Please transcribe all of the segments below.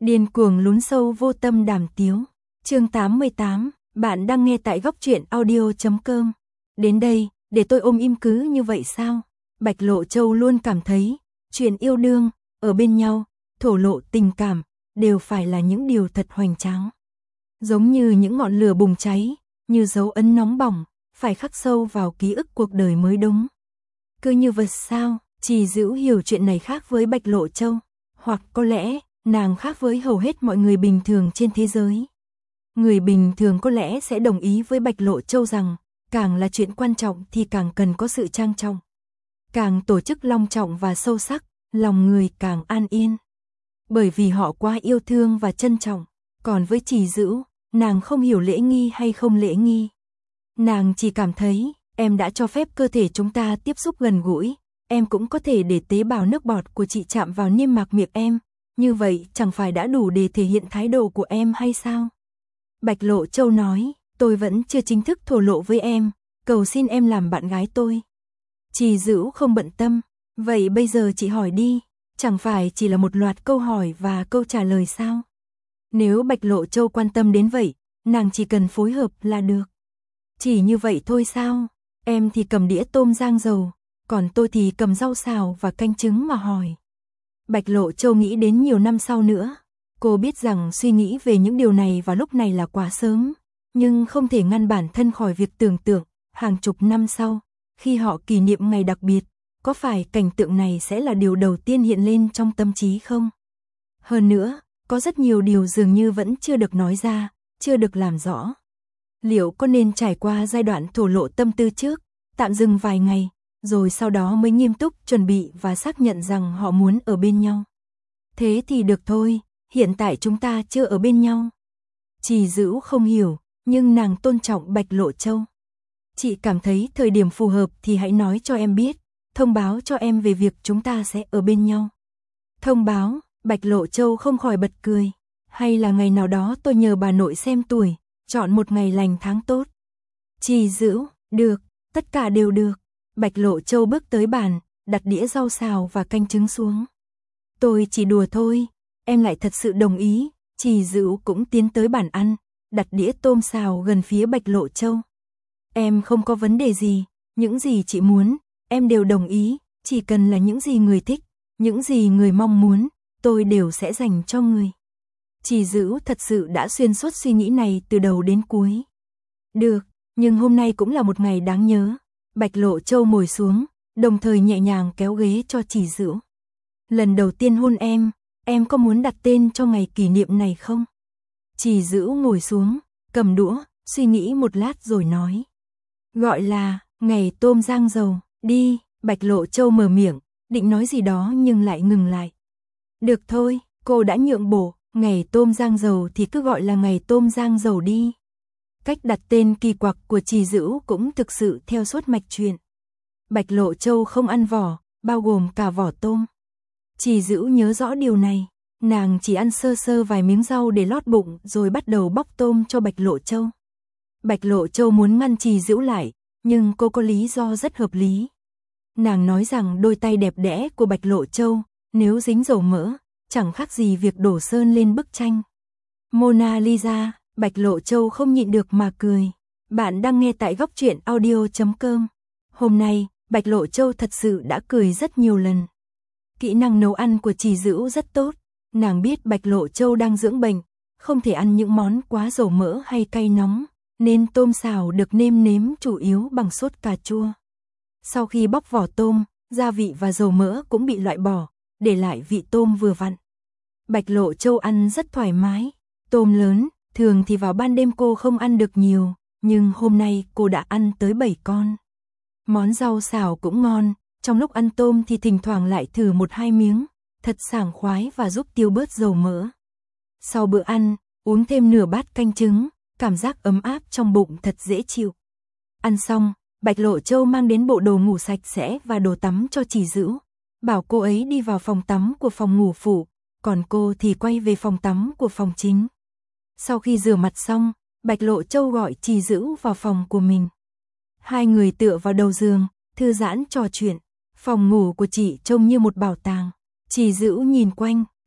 Điên cuồng lún sâu vô tâm đàm tiếu. Chương 88, bạn đang nghe tại góc truyện audio.com. Đến đây, để tôi ôm im cứ như vậy sao? Bạch Lộ Châu luôn cảm thấy, chuyện yêu đương, ở bên nhau, thổ lộ tình cảm, đều phải là những điều thật hoành tráng. Giống như những ngọn lửa bùng cháy, như dấu ấn nóng bỏng, phải khắc sâu vào ký ức cuộc đời mới đúng. Cứ như vật sao, Trì Dữ hiểu chuyện này khác với Bạch Lộ Châu, hoặc có lẽ, nàng khác với hầu hết mọi người bình thường trên thế giới. Người bình thường có lẽ sẽ đồng ý với Bạch Lộ Châu rằng, càng là chuyện quan trọng thì càng cần có sự trang trọng. Càng tổ chức long trọng và sâu sắc, lòng người càng an yên. Bởi vì họ quá yêu thương và trân trọng, còn với Trì Dữ, nàng không hiểu lễ nghi hay không lễ nghi. Nàng chỉ cảm thấy, em đã cho phép cơ thể chúng ta tiếp xúc gần gũi, em cũng có thể để tế bào nước bọt của chị chạm vào niêm mạc miệng em, như vậy chẳng phải đã đủ để thể hiện thái độ của em hay sao? Bạch Lộ Châu nói, tôi vẫn chưa chính thức thổ lộ với em, cầu xin em làm bạn gái tôi. Trì Dữ không bận tâm, vậy bây giờ chị hỏi đi, chẳng phải chỉ là một loạt câu hỏi và câu trả lời sao? Nếu Bạch Lộ Châu quan tâm đến vậy, nàng chỉ cần phối hợp là được. Chỉ như vậy thôi sao? Em thì cầm đĩa tôm rang dầu, còn tôi thì cầm rau xào và canh trứng mà hỏi. Bạch Lộ Châu nghĩ đến nhiều năm sau nữa. Cô biết rằng suy nghĩ về những điều này vào lúc này là quá sớm, nhưng không thể ngăn bản thân khỏi việc tưởng tượng, hàng chục năm sau, khi họ kỷ niệm ngày đặc biệt, có phải cảnh tượng này sẽ là điều đầu tiên hiện lên trong tâm trí không? Hơn nữa, có rất nhiều điều dường như vẫn chưa được nói ra, chưa được làm rõ. Liệu có nên trải qua giai đoạn thổ lộ tâm tư trước, tạm dừng vài ngày, rồi sau đó mới nghiêm túc chuẩn bị và xác nhận rằng họ muốn ở bên nhau? Thế thì được thôi, hiện tại chúng ta chưa ở bên nhau. Trì Dữ không hiểu, nhưng nàng tôn trọng Bạch Lộ Châu. Chị cảm thấy thời điểm phù hợp thì hãy nói cho em biết, thông báo cho em về việc chúng ta sẽ ở bên nhau. Thông báo, Bạch Lộ Châu không khỏi bật cười. Hay là ngày nào đó tôi nhờ bà nội xem tuổi, chọn một ngày lành tháng tốt. Trì Dữ, được, tất cả đều được. Bạch Lộ Châu bước tới bàn, đặt đĩa rau xào và canh trứng xuống. Tôi chỉ đùa thôi, em lại thật sự đồng ý. Trì Dữ cũng tiến tới bàn ăn, đặt đĩa tôm xào gần phía Bạch Lộ Châu. Em không có vấn đề gì, những gì chị muốn, em đều đồng ý, chỉ cần là những gì người thích, những gì người mong muốn, tôi đều sẽ dành cho người. Trì Dữ thật sự đã xuyên suốt suy nghĩ này từ đầu đến cuối. Được, nhưng hôm nay cũng là một ngày đáng nhớ. Bạch Lộ Châu ngồi xuống, đồng thời nhẹ nhàng kéo ghế cho Trì Dữ. Lần đầu tiên hôn em có muốn đặt tên cho ngày kỷ niệm này không? Trì Dữ ngồi xuống, cầm đũa, suy nghĩ một lát rồi nói. Gọi là, ngày tôm rang dầu, đi. Bạch Lộ Châu mở miệng, định nói gì đó nhưng lại ngừng lại. Được thôi, cô đã nhượng bộ, ngày tôm rang dầu thì cứ gọi là ngày tôm rang dầu đi. Cách đặt tên kỳ quặc của Trì Dữ cũng thực sự theo suốt mạch truyện. Bạch Lộ Châu không ăn vỏ, bao gồm cả vỏ tôm. Trì Dữ nhớ rõ điều này, nàng chỉ ăn sơ sơ vài miếng rau để lót bụng rồi bắt đầu bóc tôm cho Bạch Lộ Châu. Bạch Lộ Châu muốn ngăn Trì Dữ lại, nhưng cô có lý do rất hợp lý. Nàng nói rằng đôi tay đẹp đẽ của Bạch Lộ Châu, nếu dính dầu mỡ, chẳng khác gì việc đổ sơn lên bức tranh. Mona Lisa, Bạch Lộ Châu không nhịn được mà cười. Bạn đang nghe tại góc truyện audio.com. Hôm nay, Bạch Lộ Châu thật sự đã cười rất nhiều lần. Kỹ năng nấu ăn của Trì Dữ rất tốt. Nàng biết Bạch Lộ Châu đang dưỡng bệnh, không thể ăn những món quá dầu mỡ hay cay nóng, nên tôm xào được nêm nếm chủ yếu bằng sốt cà chua. Sau khi bóc vỏ tôm, gia vị và dầu mỡ cũng bị loại bỏ, để lại vị tôm vừa vặn. Bạch Lộ Châu ăn rất thoải mái. Tôm lớn, thường thì vào ban đêm cô không ăn được nhiều, nhưng hôm nay cô đã ăn tới 7 con. Món rau xào cũng ngon, trong lúc ăn tôm thì thỉnh thoảng lại thử 1-2 miếng, thật sảng khoái và giúp tiêu bớt dầu mỡ. Sau bữa ăn, uống thêm nửa bát canh trứng, cảm giác ấm áp trong bụng thật dễ chịu. Ăn xong, Bạch Lộ Châu mang đến bộ đồ ngủ sạch sẽ và đồ tắm cho Trì Dữ, bảo cô ấy đi vào phòng tắm của phòng ngủ phụ, còn cô thì quay về phòng tắm của phòng chính. Sau khi rửa mặt xong, Bạch Lộ Châu gọi Trì Dữ vào phòng của mình. Hai người tựa vào đầu giường, thư giãn trò chuyện. Phòng ngủ của chị trông như một bảo tàng. Trì Dữ nhìn quanh,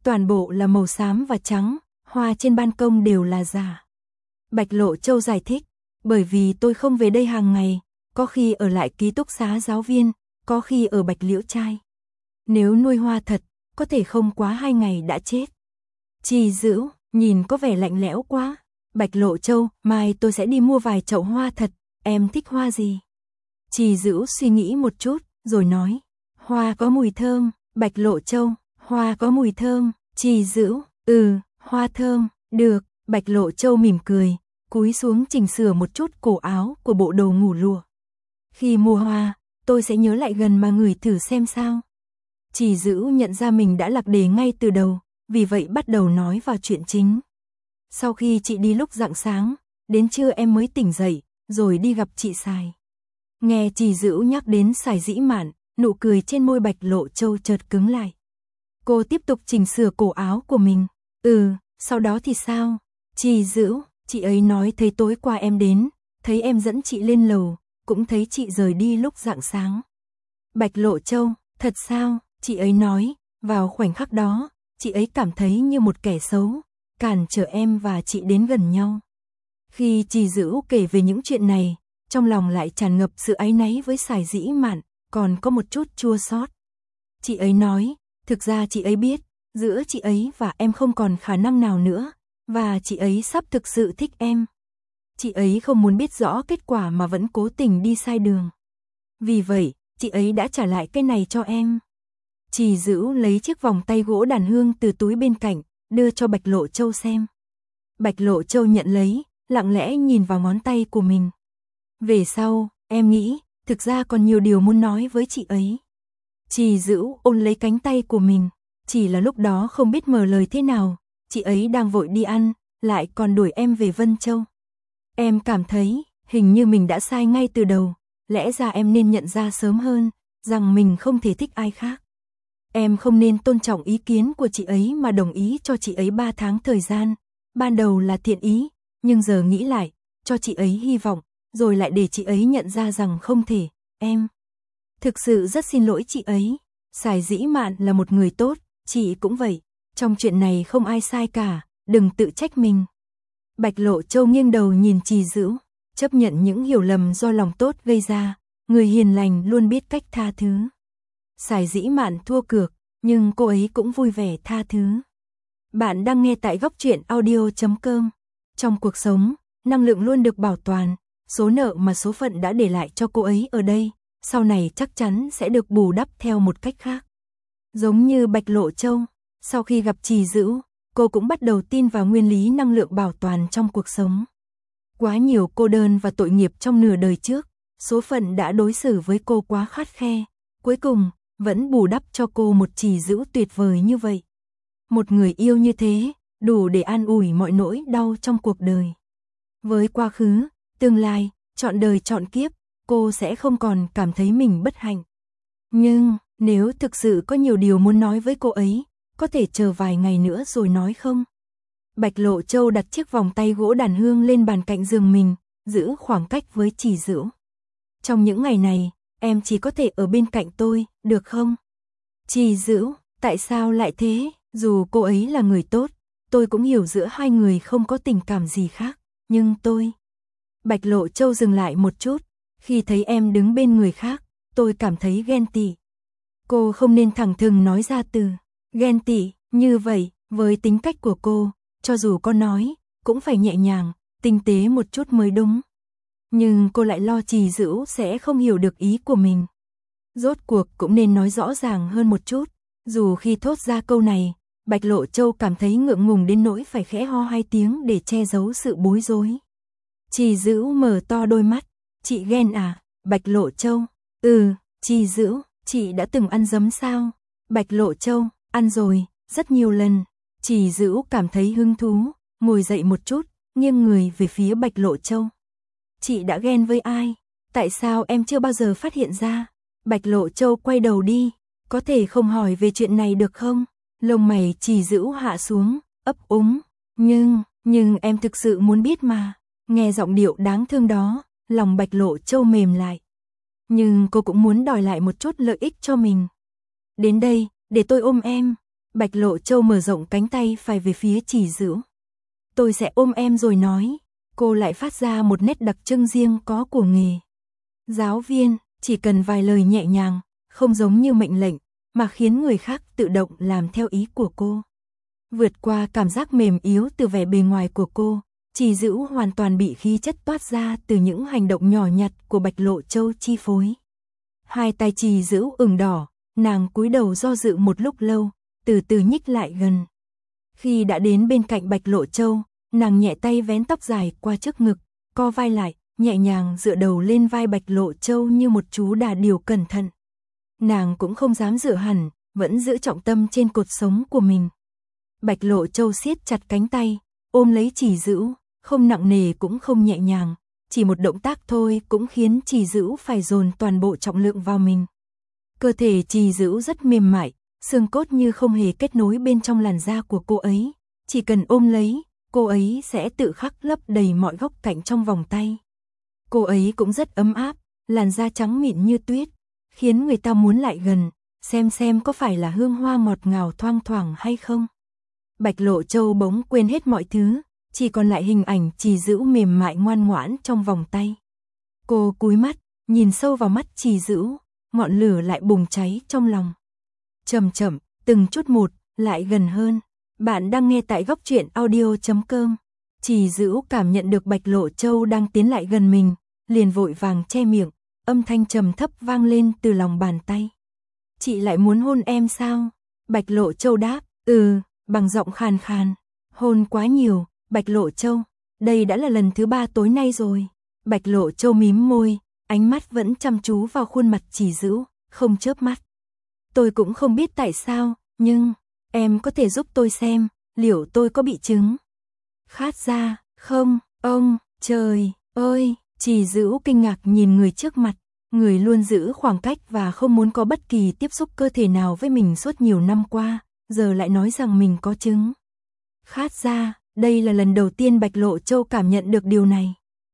toàn bộ là màu xám và trắng, hoa trên ban công đều là giả. Bạch Lộ Châu giải thích, bởi vì tôi không về đây hàng ngày, có khi ở lại ký túc xá giáo viên, có khi ở Bạch Liễu Trai. Nếu nuôi hoa thật, có thể không quá 2 ngày đã chết. Trì Dữu, nhìn có vẻ lạnh lẽo quá. Bạch Lộ Châu, mai tôi sẽ đi mua vài chậu hoa thật, em thích hoa gì? Trì Dữu suy nghĩ một chút, rồi nói, hoa có mùi thơm. Bạch Lộ Châu, hoa có mùi thơm. Trì Dữu, hoa thơm, được. Bạch Lộ Châu mỉm cười, cúi xuống chỉnh sửa một chút cổ áo của bộ đồ ngủ lụa. Khi mua hoa, tôi sẽ nhớ lại gần mà ngửi thử xem sao. Trì Dữu nhận ra mình đã lạc đề ngay từ đầu, vì vậy bắt đầu nói vào chuyện chính. Sau khi chị đi lúc rạng sáng, đến trưa em mới tỉnh dậy, rồi đi gặp chị Sài. Nghe Trì Dữu nhắc đến Sài Dĩ Mạn, nụ cười trên môi Bạch Lộ Châu chợt cứng lại. Cô tiếp tục chỉnh sửa cổ áo của mình. Sau đó thì sao? Trì Dữu, chị ấy nói thấy tối qua em đến, thấy em dẫn chị lên lầu, cũng thấy chị rời đi lúc rạng sáng. Bạch Lộ Châu, thật sao? Chị ấy nói, vào khoảnh khắc đó, chị ấy cảm thấy như một kẻ xấu, cản trở em và chị đến gần nhau. Khi Trì Dữu kể về những chuyện này, trong lòng lại tràn ngập sự áy náy với Sài Dĩ Mạn, còn có một chút chua xót. Chị ấy nói, thực ra chị ấy biết, giữa chị ấy và em không còn khả năng nào nữa, và chị ấy sắp thực sự thích em. Chị ấy không muốn biết rõ kết quả mà vẫn cố tình đi sai đường. Vì vậy, chị ấy đã trả lại cái này cho em. Trì Dữu lấy chiếc vòng tay gỗ đàn hương từ túi bên cạnh, đưa cho Bạch Lộ Châu xem. Bạch Lộ Châu nhận lấy, lặng lẽ nhìn vào ngón tay của mình. Về sau, em nghĩ, thực ra còn nhiều điều muốn nói với chị ấy. Trì Dữu ôm lấy cánh tay của mình, chỉ là lúc đó không biết mở lời thế nào, chị ấy đang vội đi ăn, lại còn đuổi em về Vân Châu. Em cảm thấy, hình như mình đã sai ngay từ đầu, lẽ ra em nên nhận ra sớm hơn, rằng mình không thể thích ai khác. Em không nên tôn trọng ý kiến của chị ấy mà đồng ý cho chị ấy 3 tháng thời gian, ban đầu là thiện ý, nhưng giờ nghĩ lại, cho chị ấy hy vọng, rồi lại để chị ấy nhận ra rằng không thể, em. Thực sự rất xin lỗi chị ấy, Sài Dĩ Mạn là một người tốt, chị cũng vậy, trong chuyện này không ai sai cả, đừng tự trách mình. Bạch Lộ Châu nghiêng đầu nhìn Trì Dữu, chấp nhận những hiểu lầm do lòng tốt gây ra, người hiền lành luôn biết cách tha thứ. Sài Dĩ Mạn thua cược, nhưng cô ấy cũng vui vẻ tha thứ. Bạn đang nghe tại Góc Truyện Audio.com. Trong cuộc sống, năng lượng luôn được bảo toàn, số nợ mà số phận đã để lại cho cô ấy ở đây, sau này chắc chắn sẽ được bù đắp theo một cách khác. Giống như Bạch Lộ Châu, sau khi gặp Trì Dữu, cô cũng bắt đầu tin vào nguyên lý năng lượng bảo toàn trong cuộc sống. Quá nhiều cô đơn và tội nghiệp trong nửa đời trước, số phận đã đối xử với cô quá khắt khe, cuối cùng vẫn bù đắp cho cô một Trì Dữu tuyệt vời như vậy. Một người yêu như thế, đủ để an ủi mọi nỗi đau trong cuộc đời. Với quá khứ, tương lai, trọn đời trọn kiếp, cô sẽ không còn cảm thấy mình bất hạnh. Nhưng, nếu thực sự có nhiều điều muốn nói với cô ấy, có thể chờ vài ngày nữa rồi nói không? Bạch Lộ Châu đặt chiếc vòng tay gỗ đàn hương lên bàn cạnh giường mình, giữ khoảng cách với Trì Dữu. Trong những ngày này, em chỉ có thể ở bên cạnh tôi, được không? Trì Dữu, tại sao lại thế? Dù cô ấy là người tốt, tôi cũng hiểu giữa hai người không có tình cảm gì khác, nhưng tôi... Bạch Lộ Châu dừng lại một chút, khi thấy em đứng bên người khác, tôi cảm thấy ghen tị. Cô không nên thẳng thừng nói ra từ ghen tị như vậy, với tính cách của cô, cho dù có nói, cũng phải nhẹ nhàng, tinh tế một chút mới đúng. Nhưng cô lại lo Trì Dữu sẽ không hiểu được ý của mình. Rốt cuộc cũng nên nói rõ ràng hơn một chút, dù khi thốt ra câu này, Bạch Lộ Châu cảm thấy ngượng ngùng đến nỗi phải khẽ ho 2 tiếng để che giấu sự bối rối. Trì Dữu mở to đôi mắt, chị ghen à? Bạch Lộ Châu, Trì Dữu, chị đã từng ăn giấm sao? Bạch Lộ Châu, ăn rồi, rất nhiều lần. Trì Dữu cảm thấy hứng thú, ngồi dậy một chút, nghiêng người về phía Bạch Lộ Châu. Chị đã ghen với ai? Tại sao em chưa bao giờ phát hiện ra? Bạch Lộ Châu quay đầu đi, có thể không hỏi về chuyện này được không? Lông mày Trì Dữu hạ xuống, ấp úng. Nhưng em thực sự muốn biết mà. Nghe giọng điệu đáng thương đó, lòng Bạch Lộ Châu mềm lại. Nhưng cô cũng muốn đòi lại một chút lợi ích cho mình. Đến đây, để tôi ôm em. Bạch Lộ Châu mở rộng cánh tay phải về phía Trì Dữu. Tôi sẽ ôm em rồi nói. Cô lại phát ra một nét đặc trưng riêng có của nghề giáo viên, chỉ cần vài lời nhẹ nhàng, không giống như mệnh lệnh, mà khiến người khác tự động làm theo ý của cô. Vượt qua cảm giác mềm yếu từ vẻ bề ngoài của cô, Trì Dữu hoàn toàn bị khí chất toát ra từ những hành động nhỏ nhặt của Bạch Lộ Châu chi phối. Hai tay Trì Dữu ửng đỏ, nàng cúi đầu do dự một lúc lâu, từ từ nhích lại gần. Khi đã đến bên cạnh Bạch Lộ Châu, nàng nhẹ tay vén tóc dài qua trước ngực, co vai lại, nhẹ nhàng dựa đầu lên vai Bạch Lộ Châu như một chú đà điểu cẩn thận. Nàng cũng không dám dựa hẳn, vẫn giữ trọng tâm trên cột sống của mình. Bạch Lộ Châu siết chặt cánh tay, ôm lấy Trì Dữu, không nặng nề cũng không nhẹ nhàng, chỉ một động tác thôi cũng khiến Trì Dữu phải dồn toàn bộ trọng lượng vào mình. Cơ thể Trì Dữu rất mềm mại, xương cốt như không hề kết nối bên trong làn da của cô ấy, chỉ cần ôm lấy, cô ấy sẽ tự khắc lấp đầy mọi góc cạnh trong vòng tay. Cô ấy cũng rất ấm áp, làn da trắng mịn như tuyết, khiến người ta muốn lại gần, xem có phải là hương hoa ngọt ngào thoang thoảng hay không. Bạch Lộ Châu bỗng quên hết mọi thứ, chỉ còn lại hình ảnh Trì Dữu mềm mại ngoan ngoãn trong vòng tay. Cô cúi mắt, nhìn sâu vào mắt Trì Dữu, ngọn lửa lại bùng cháy trong lòng. Chậm chậm, từng chút một, lại gần hơn. Bạn đang nghe tại góc truyện audio.com. Trì Dữu cảm nhận được Bạch Lộ Châu đang tiến lại gần mình, liền vội vàng che miệng, âm thanh trầm thấp vang lên từ lòng bàn tay. Chị lại muốn hôn em sao? Bạch Lộ Châu đáp, bằng giọng khàn khàn. Hôn quá nhiều, Bạch Lộ Châu, đây đã là lần thứ 3 tối nay rồi. Bạch Lộ Châu mím môi, ánh mắt vẫn chăm chú vào khuôn mặt Trì Dữu, không chớp mắt. Tôi cũng không biết tại sao, nhưng em có thể giúp tôi xem, liệu tôi có bị chứng khát ra không? Ông trời ơi! Trì Dữu kinh ngạc nhìn người trước mặt, người luôn giữ khoảng cách và không muốn có bất kỳ tiếp xúc cơ thể nào với mình suốt nhiều năm qua, giờ lại nói rằng mình có chứng khát ra. Đây là lần đầu tiên Bạch Lộ Châu cảm nhận được điều này.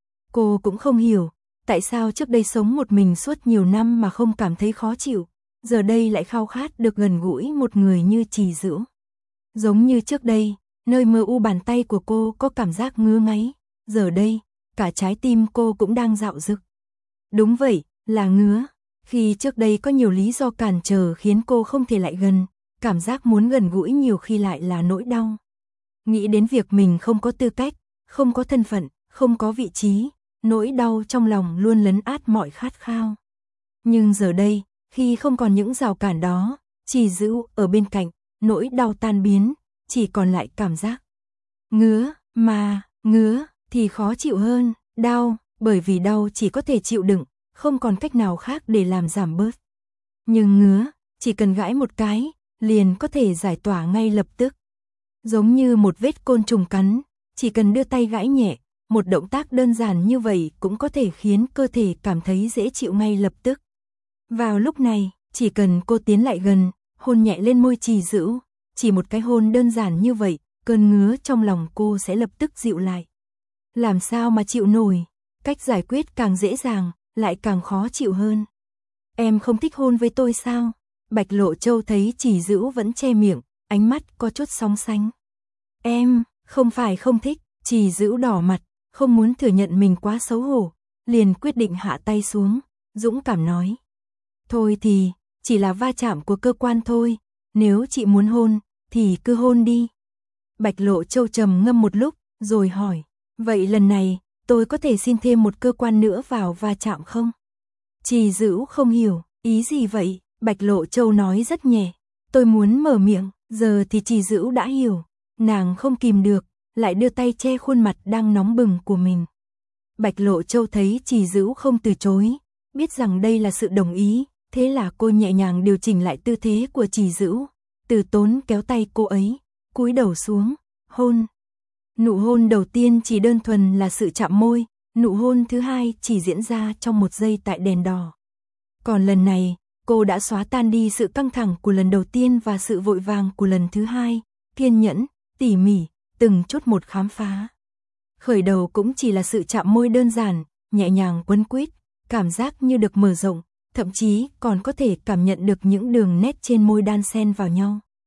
Cô cũng không hiểu, tại sao trước đây sống một mình suốt nhiều năm mà không cảm thấy khó chịu, giờ đây lại khao khát được gần gũi một người như Trì Dữu. Giống như trước đây, nơi mờ u bàn tay của cô có cảm giác ngứa ngáy, giờ đây, cả trái tim cô cũng đang dạo dực. Đúng vậy, là ngứa. Khi trước đây có nhiều lý do cản trở khiến cô không thể lại gần, cảm giác muốn gần gũi nhiều khi lại là nỗi đau. Nghĩ đến việc mình không có tư cách, không có thân phận, không có vị trí, nỗi đau trong lòng luôn lấn át mọi khát khao. Nhưng giờ đây, khi không còn những rào cản đó, Trì Dữu ở bên cạnh, nỗi đau tan biến, chỉ còn lại cảm giác ngứa, mà ngứa thì khó chịu hơn, đau, bởi vì đau chỉ có thể chịu đựng, không còn cách nào khác để làm giảm bớt. Nhưng ngứa, chỉ cần gãi một cái, liền có thể giải tỏa ngay lập tức. Giống như một vết côn trùng cắn, chỉ cần đưa tay gãi nhẹ, một động tác đơn giản như vậy cũng có thể khiến cơ thể cảm thấy dễ chịu ngay lập tức. Vào lúc này, chỉ cần cô tiến lại gần, hôn nhẹ lên môi Trì Dữu, chỉ một cái hôn đơn giản như vậy, cơn ngứa trong lòng cô sẽ lập tức dịu lại. Làm sao mà chịu nổi, cách giải quyết càng dễ dàng, lại càng khó chịu hơn. Em không thích hôn với tôi sao? Bạch Lộ Châu thấy Trì Dữu vẫn che miệng, ánh mắt có chút sóng sánh. Em, không phải không thích, Trì Dữu đỏ mặt, không muốn thừa nhận mình quá xấu hổ, liền quyết định hạ tay xuống, dũng cảm nói. Thôi thì, chỉ là va chạm của cơ quan thôi, nếu chị muốn hôn, thì cứ hôn đi. Bạch Lộ Châu trầm ngâm một lúc, rồi hỏi, vậy lần này, tôi có thể xin thêm một cơ quan nữa vào va chạm không? Trì Dữu không hiểu, ý gì vậy? Bạch Lộ Châu nói rất nhẹ, tôi muốn mở miệng, giờ thì Trì Dữu đã hiểu, nàng không kìm được, lại đưa tay che khuôn mặt đang nóng bừng của mình. Bạch Lộ Châu thấy Trì Dữu không từ chối, biết rằng đây là sự đồng ý, thế là cô nhẹ nhàng điều chỉnh lại tư thế của Trì Dữu, từ tốn kéo tay cô ấy, cúi đầu xuống, hôn. Nụ hôn đầu tiên chỉ đơn thuần là sự chạm môi, nụ hôn thứ hai chỉ diễn ra trong một giây tại đèn đỏ. Còn lần này, cô đã xóa tan đi sự căng thẳng của lần đầu tiên và sự vội vàng của lần thứ hai, kiên nhẫn, tỉ mỉ, từng chút một khám phá. Khởi đầu cũng chỉ là sự chạm môi đơn giản, nhẹ nhàng quấn quýt, cảm giác như được mở rộng, thậm chí còn có thể cảm nhận được những đường nét trên môi đan xen vào nhau.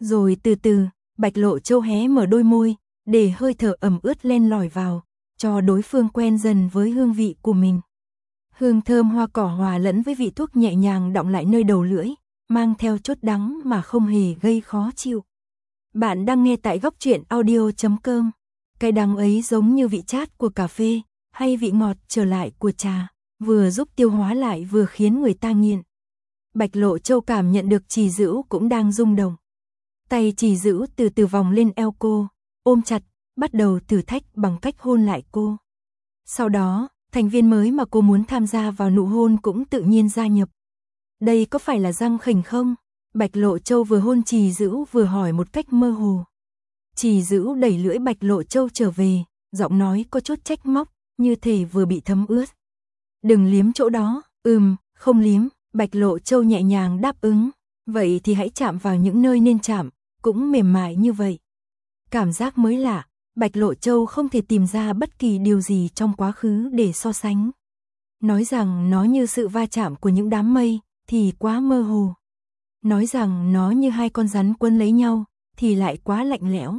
Rồi từ từ, Bạch Lộ Châu hé mở đôi môi, để hơi thở ẩm ướt len lỏi vào, cho đối phương quen dần với hương vị của mình. Hương thơm hoa cỏ hòa lẫn với vị thuốc nhẹ nhàng đọng lại nơi đầu lưỡi, mang theo chốt đắng mà không hề gây khó chịu. Bạn đang nghe tại góc truyện audio.com. Cái đắng ấy giống như vị chát của cà phê, hay vị ngọt trở lại của trà, vừa giúp tiêu hóa lại vừa khiến người ta nghiện. Bạch Lộ Châu cảm nhận được Trì Dữ cũng đang rung động. Tay Trì Dữ từ từ vòng lên eo cô, ôm chặt, bắt đầu thử thách bằng cách hôn lại cô. Sau đó, thành viên mới mà cô muốn tham gia vào nụ hôn cũng tự nhiên gia nhập. Đây có phải là Giang Khỉnh không? Bạch Lộ Châu vừa hôn Trì Dữ vừa hỏi một cách mơ hồ. Trì Dữ đẩy lưỡi Bạch Lộ Châu trở về, giọng nói có chút trách móc, như thể vừa bị thấm ướt. Đừng liếm chỗ đó. Không liếm. Bạch Lộ Châu nhẹ nhàng đáp ứng. Vậy thì hãy chạm vào những nơi nên chạm, cũng mềm mại như vậy. Cảm giác mới lạ, Bạch Lộ Châu không thể tìm ra bất kỳ điều gì trong quá khứ để so sánh. Nói rằng nó như sự va chạm của những đám mây, thì quá mơ hồ. Nói rằng nó như hai con rắn quấn lấy nhau, thì lại quá lạnh lẽo.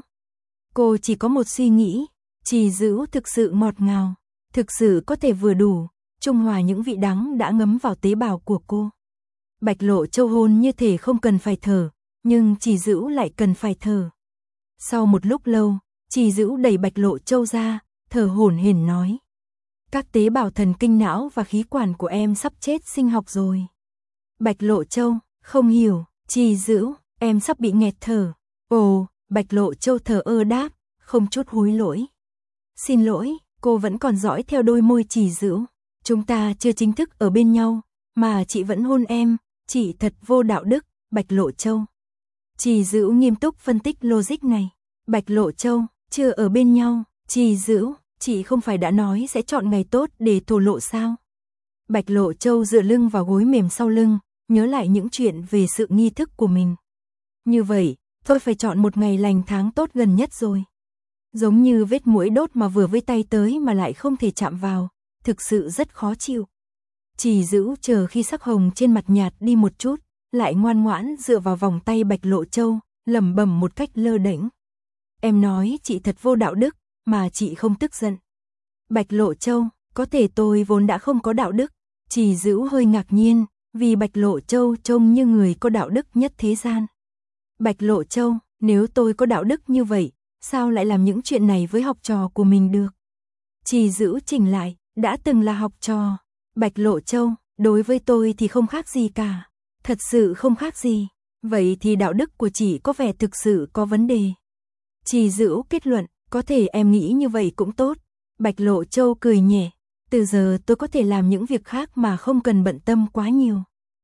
Cô chỉ có một suy nghĩ, Trì Dữ thực sự ngọt ngào, thực sự có thể vừa đủ, trung hòa những vị đắng đã ngấm vào tế bào của cô. Bạch Lộ Châu hôn như thể không cần phải thở, nhưng Trì Dữ lại cần phải thở. Sau một lúc lâu, Trì Dữ đẩy Bạch Lộ Châu ra, thở hổn hển nói. Các tế bào thần kinh não và khí quản của em sắp chết sinh học rồi. Bạch Lộ Châu, không hiểu. Trì Dữ, em sắp bị nghẹt thở. Ồ, Bạch Lộ Châu thở ơ đáp, không chút hối lỗi. Xin lỗi, cô vẫn còn dõi theo đôi môi Trì Dữ. Chúng ta chưa chính thức ở bên nhau, mà chị vẫn hôn em, chị thật vô đạo đức, Bạch Lộ Châu. Trì Dữ nghiêm túc phân tích logic này. Bạch Lộ Châu, chưa ở bên nhau. Trì Dữ, chị không phải đã nói sẽ chọn ngày tốt để thổ lộ sao? Bạch Lộ Châu dựa lưng vào gối mềm sau lưng, nhớ lại những chuyện về sự nghi thức của mình. Như vậy, tôi phải chọn một ngày lành tháng tốt gần nhất rồi. Giống như vết muỗi đốt mà vừa với tay tới mà lại không thể chạm vào, thực sự rất khó chịu. Trì Dữ chờ khi sắc hồng trên mặt nhạt đi một chút, lại ngoan ngoãn dựa vào vòng tay Bạch Lộ Châu, lẩm bẩm một cách lơ đễnh. Em nói chị thật vô đạo đức, mà chị không tức giận. Bạch Lộ Châu, có thể tôi vốn đã không có đạo đức. Trì Dữ hơi ngạc nhiên, vì Bạch Lộ Châu trông như người có đạo đức nhất thế gian. Bạch Lộ Châu, nếu tôi có đạo đức như vậy, sao lại làm những chuyện này với học trò của mình được? Trì Dữ chỉnh lại, đã từng là học trò. Bạch Lộ Châu, đối với tôi thì không khác gì cả. Thật sự không khác gì. Vậy thì đạo đức của chị có vẻ thực sự có vấn đề. Trì Dữ kết luận, có thể em nghĩ như vậy cũng tốt. Bạch Lộ Châu cười nhẹ, từ giờ tôi có thể làm những việc khác mà không cần bận tâm quá nhiều.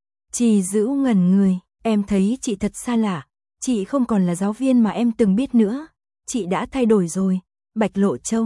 Trì Dữ ngẩn người, em thấy chị thật xa lạ, chị không còn là giáo viên mà em từng biết nữa, chị đã thay đổi rồi, Bạch Lộ Châu.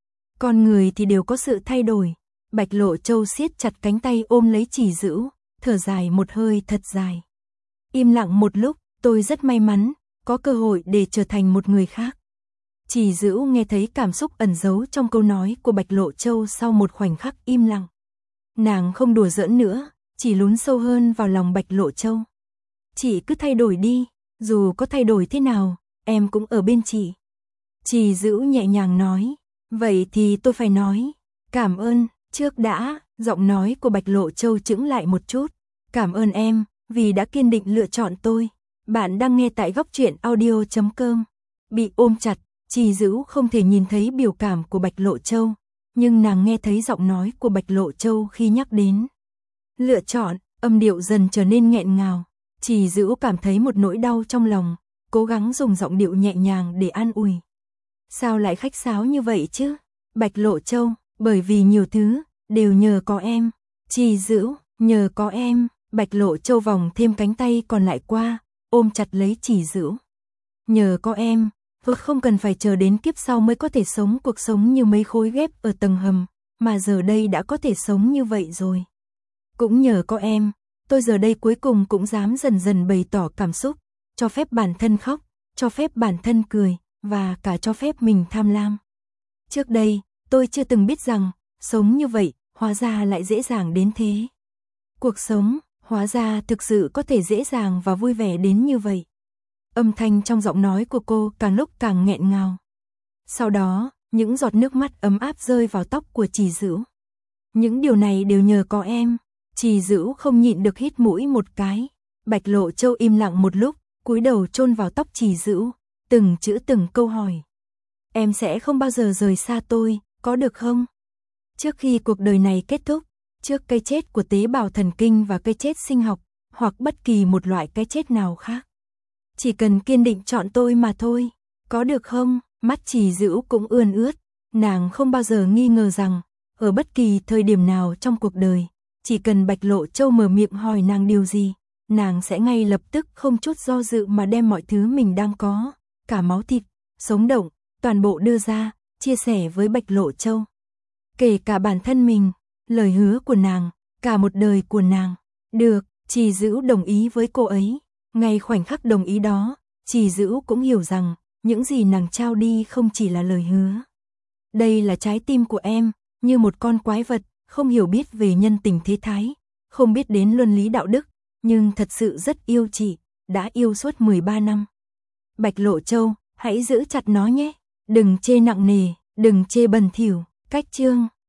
Con người thì đều có sự thay đổi. Bạch Lộ Châu siết chặt cánh tay ôm lấy Trì Dữ, thở dài một hơi thật dài. Im lặng một lúc, tôi rất may mắn, có cơ hội để trở thành một người khác. Trì Dữ nghe thấy cảm xúc ẩn giấu trong câu nói của Bạch Lộ Châu sau một khoảnh khắc im lặng. Nàng không đùa giỡn nữa, chỉ lún sâu hơn vào lòng Bạch Lộ Châu. Chị cứ thay đổi đi, dù có thay đổi thế nào, em cũng ở bên chị. Trì Dữ nhẹ nhàng nói, vậy thì tôi phải nói, cảm ơn, trước đã, giọng nói của Bạch Lộ Châu chững lại một chút. Cảm ơn em, vì đã kiên định lựa chọn tôi. Bạn đang nghe tại góc truyện audio.com. Bị ôm chặt, Trì Dữ không thể nhìn thấy biểu cảm của Bạch Lộ Châu, nhưng nàng nghe thấy giọng nói của Bạch Lộ Châu khi nhắc đến lựa chọn, âm điệu dần trở nên nghẹn ngào. Trì Dữ cảm thấy một nỗi đau trong lòng, cố gắng dùng giọng điệu nhẹ nhàng để an ủi. Sao lại khách sáo như vậy chứ? Bạch Lộ Châu, bởi vì nhiều thứ đều nhờ có em. Trì Dữ, nhờ có em. Bạch Lộ Châu vòng thêm cánh tay còn lại qua, ôm chặt lấy Trì Dữ. Nhờ có em, tôi không cần phải chờ đến kiếp sau mới có thể sống cuộc sống như mấy khối ghép ở tầng hầm, mà giờ đây đã có thể sống như vậy rồi. Cũng nhờ có em, tôi giờ đây cuối cùng cũng dám dần dần bày tỏ cảm xúc, cho phép bản thân khóc, cho phép bản thân cười, và cả cho phép mình tham lam. Trước đây, tôi chưa từng biết rằng, sống như vậy, hóa ra lại dễ dàng đến thế. Cuộc sống, hóa ra thực sự có thể dễ dàng và vui vẻ đến như vậy. âm thanh trong giọng nói của cô càng lúc càng nghẹn ngào. Sau đó, những giọt nước mắt ấm áp rơi vào tóc của Trì Dữu. Những điều này đều nhờ có em. Trì Dữu không nhịn được hít mũi một cái. Bạch Lộ Châu im lặng một lúc, cúi đầu chôn vào tóc Trì Dữu, từng chữ từng câu hỏi. Em sẽ không bao giờ rời xa tôi, có được không? Trước khi cuộc đời này kết thúc, trước cái chết của tế bào thần kinh và cái chết sinh học, hoặc bất kỳ một loại cái chết nào khác. Chỉ cần kiên định chọn tôi mà thôi, có được không? Mắt Trì Dữu cũng ươn ướt, nàng không bao giờ nghi ngờ rằng, ở bất kỳ thời điểm nào trong cuộc đời, chỉ cần Bạch Lộ Châu mở miệng hỏi nàng điều gì, nàng sẽ ngay lập tức không chút do dự mà đem mọi thứ mình đang có, cả máu thịt, sống động, toàn bộ đưa ra, chia sẻ với Bạch Lộ Châu. Kể cả bản thân mình, lời hứa của nàng, cả một đời của nàng. Được, Trì Dữu đồng ý với cô ấy. Ngay khoảnh khắc đồng ý đó, Trì Dữu cũng hiểu rằng, những gì nàng trao đi không chỉ là lời hứa. Đây là trái tim của em, như một con quái vật, không hiểu biết về nhân tình thế thái, không biết đến luân lý đạo đức, nhưng thật sự rất yêu chị, đã yêu suốt 13 năm. Bạch Lộ Châu, hãy giữ chặt nó nhé, đừng chê nặng nề, đừng chê bẩn thỉu. Cách chương